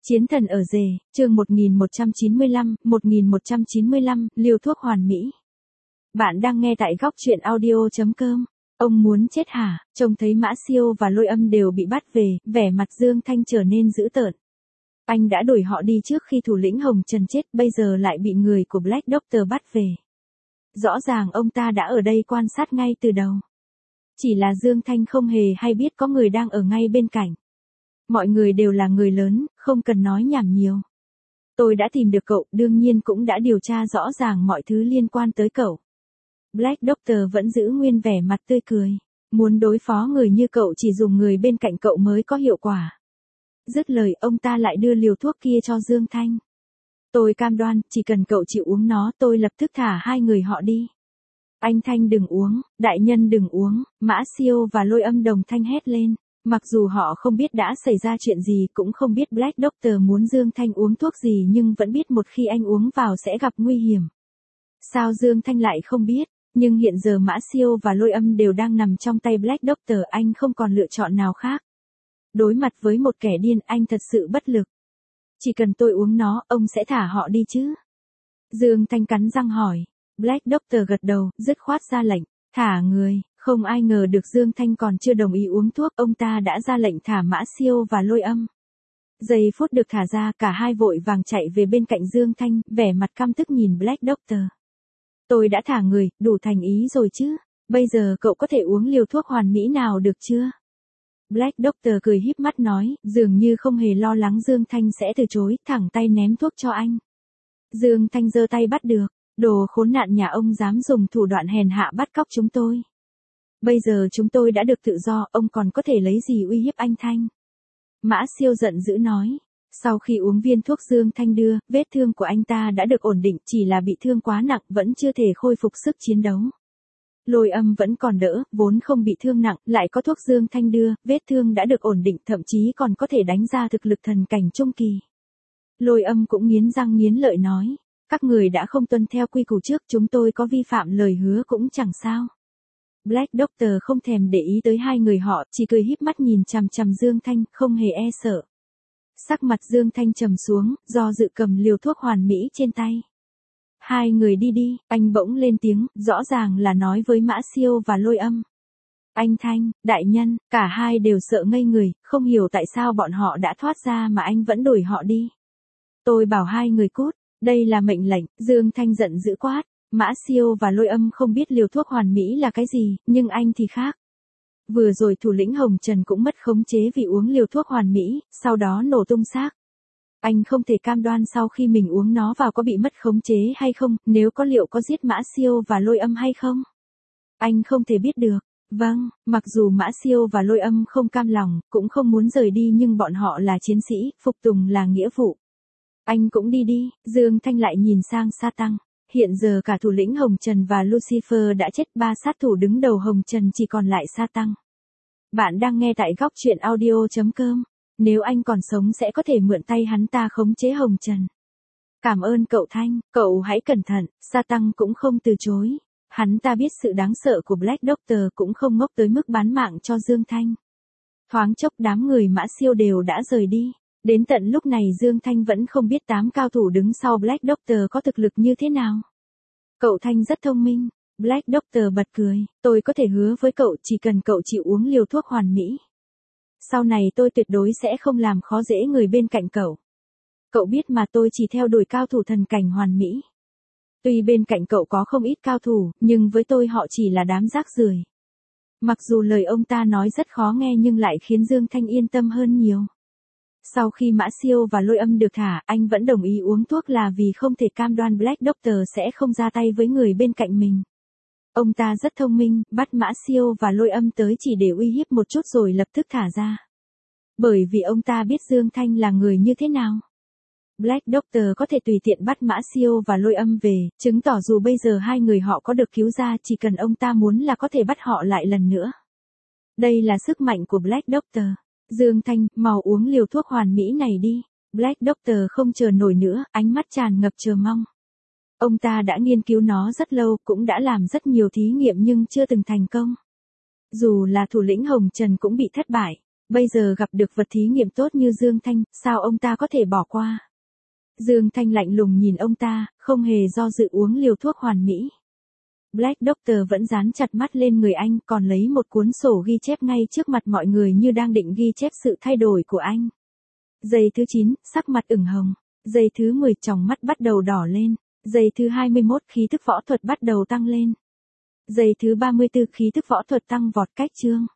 Chiến thần ở rể, chương 1195, liều thuốc hoàn mỹ. Bạn đang nghe tại góc truyện audio.com. Ông muốn chết hả? Trông thấy Mã Siêu và Lôi Âm đều bị bắt về, vẻ mặt Dương Thanh trở nên dữ tợn. Anh đã đuổi họ đi trước khi thủ lĩnh Hồng Trần chết, bây giờ lại bị người của Black Doctor bắt về. Rõ ràng ông ta đã ở đây quan sát ngay từ đầu. Chỉ là Dương Thanh không hề hay biết có người đang ở ngay bên cạnh. Mọi người đều là người lớn, không cần nói nhảm nhiều. Tôi đã tìm được cậu, đương nhiên cũng đã điều tra rõ ràng mọi thứ liên quan tới cậu. Black Doctor vẫn giữ nguyên vẻ mặt tươi cười. Muốn đối phó người như cậu chỉ dùng người bên cạnh cậu mới có hiệu quả. Dứt lời ông ta lại đưa liều thuốc kia cho Dương Thanh. Tôi cam đoan, chỉ cần cậu chịu uống nó tôi lập tức thả hai người họ đi. Anh Thanh đừng uống, đại nhân đừng uống, Mã Siêu và Lôi Âm đồng thanh hét lên. Mặc dù họ không biết đã xảy ra chuyện gì, cũng không biết Black Doctor muốn Dương Thanh uống thuốc gì, nhưng vẫn biết một khi anh uống vào sẽ gặp nguy hiểm. Sao Dương Thanh lại không biết? Nhưng hiện giờ Mã Siêu và Lôi Âm đều đang nằm trong tay Black Doctor, anh không còn lựa chọn nào khác. Đối mặt với một kẻ điên, anh thật sự bất lực. Chỉ cần tôi uống nó, ông sẽ thả họ đi chứ? Dương Thanh cắn răng hỏi. Black Doctor gật đầu, dứt khoát ra lệnh, thả người. Không ai ngờ được Dương Thanh còn chưa đồng ý uống thuốc, ông ta đã ra lệnh thả Mã Siêu và Lôi Âm. Giây phút được thả ra, cả hai vội vàng chạy về bên cạnh Dương Thanh, vẻ mặt căm tức nhìn Black Doctor. Tôi đã thả người, đủ thành ý rồi chứ, bây giờ cậu có thể uống liều thuốc hoàn mỹ nào được chưa? Black Doctor cười híp mắt nói, dường như không hề lo lắng Dương Thanh sẽ từ chối, thẳng tay ném thuốc cho anh. Dương Thanh giơ tay bắt được, đồ khốn nạn nhà ông dám dùng thủ đoạn hèn hạ bắt cóc chúng tôi. Bây giờ chúng tôi đã được tự do, ông còn có thể lấy gì uy hiếp anh Thanh? Mã Siêu giận dữ nói. Sau khi uống viên thuốc Dương Thanh đưa, vết thương của anh ta đã được ổn định, chỉ là bị thương quá nặng, vẫn chưa thể khôi phục sức chiến đấu. Lôi Âm vẫn còn đỡ, vốn không bị thương nặng, lại có thuốc Dương Thanh đưa, vết thương đã được ổn định, thậm chí còn có thể đánh ra thực lực thần cảnh trung kỳ. Lôi Âm cũng nghiến răng nghiến lợi nói. Các người đã không tuân theo quy củ trước, chúng tôi có vi phạm lời hứa cũng chẳng sao. Black Doctor không thèm để ý tới hai người họ, chỉ cười híp mắt nhìn chằm chằm Dương Thanh, không hề e sợ. Sắc mặt Dương Thanh trầm xuống, do dự cầm liều thuốc hoàn mỹ trên tay. Hai người đi đi, anh bỗng lên tiếng, rõ ràng là nói với Mã Siêu và Lôi Âm. Anh Thanh, đại nhân, cả hai đều sợ ngây người, không hiểu tại sao bọn họ đã thoát ra mà anh vẫn đuổi họ đi. Tôi bảo hai người cút, đây là mệnh lệnh, Dương Thanh giận dữ quát. Mã Siêu và Lôi Âm không biết liều thuốc hoàn mỹ là cái gì, nhưng anh thì khác. Vừa rồi thủ lĩnh Hồng Trần cũng mất khống chế vì uống liều thuốc hoàn mỹ, sau đó nổ tung xác. Anh không thể cam đoan sau khi mình uống nó vào có bị mất khống chế hay không, nếu có liệu có giết Mã Siêu và Lôi Âm hay không? Anh không thể biết được. Vâng, mặc dù Mã Siêu và Lôi Âm không cam lòng, cũng không muốn rời đi, nhưng bọn họ là chiến sĩ, phục tùng là nghĩa vụ. Anh cũng đi đi, Dương Thanh lại nhìn sang Sa Tăng. Hiện giờ cả thủ lĩnh Hồng Trần và Lucifer đã chết, ba sát thủ đứng đầu Hồng Trần chỉ còn lại Sa Tăng. Bạn đang nghe tại góc truyện audio.com. Nếu anh còn sống sẽ có thể mượn tay hắn ta khống chế Hồng Trần. Cảm ơn cậu Thanh, cậu hãy cẩn thận, Sa Tăng cũng không từ chối. Hắn ta biết sự đáng sợ của Black Doctor, cũng không ngốc tới mức bán mạng cho Dương Thanh. Thoáng chốc đám người Mã Siêu đều đã rời đi. Đến tận lúc này Dương Thanh vẫn không biết 8 cao thủ đứng sau Black Doctor có thực lực như thế nào. Cậu Thanh rất thông minh. Black Doctor bật cười. Tôi có thể hứa với cậu, chỉ cần cậu chịu uống liều thuốc hoàn mỹ. Sau này tôi tuyệt đối sẽ không làm khó dễ người bên cạnh cậu. Cậu biết mà, tôi chỉ theo đuổi cao thủ thần cảnh hoàn mỹ. Tuy bên cạnh cậu có không ít cao thủ, nhưng với tôi họ chỉ là đám rác rưởi. Mặc dù lời ông ta nói rất khó nghe nhưng lại khiến Dương Thanh yên tâm hơn nhiều. Sau khi Mã Siêu và Lôi Âm được thả, anh vẫn đồng ý uống thuốc là vì không thể cam đoan Black Doctor sẽ không ra tay với người bên cạnh mình. Ông ta rất thông minh, bắt Mã Siêu và Lôi Âm tới chỉ để uy hiếp một chút rồi lập tức thả ra. Bởi vì ông ta biết Dương Thanh là người như thế nào. Black Doctor có thể tùy tiện bắt Mã Siêu và Lôi Âm về, chứng tỏ dù bây giờ hai người họ có được cứu ra, chỉ cần ông ta muốn là có thể bắt họ lại lần nữa. Đây là sức mạnh của Black Doctor. Dương Thanh, mau uống liều thuốc hoàn mỹ này đi. Black Doctor không chờ nổi nữa, ánh mắt tràn ngập chờ mong. Ông ta đã nghiên cứu nó rất lâu, cũng đã làm rất nhiều thí nghiệm nhưng chưa từng thành công. Dù là thủ lĩnh Hồng Trần cũng bị thất bại. Bây giờ gặp được vật thí nghiệm tốt như Dương Thanh, sao ông ta có thể bỏ qua? Dương Thanh lạnh lùng nhìn ông ta, không hề do dự uống liều thuốc hoàn mỹ. Black Doctor vẫn dán chặt mắt lên người anh, còn lấy một cuốn sổ ghi chép ngay trước mặt mọi người như đang định ghi chép sự thay đổi của anh. Giây thứ 9, sắc mặt ửng hồng. Giây thứ 10, tròng mắt bắt đầu đỏ lên. Giây thứ 21, khí thức võ thuật bắt đầu tăng lên. Giây thứ 34, khí thức võ thuật tăng vọt cách chương.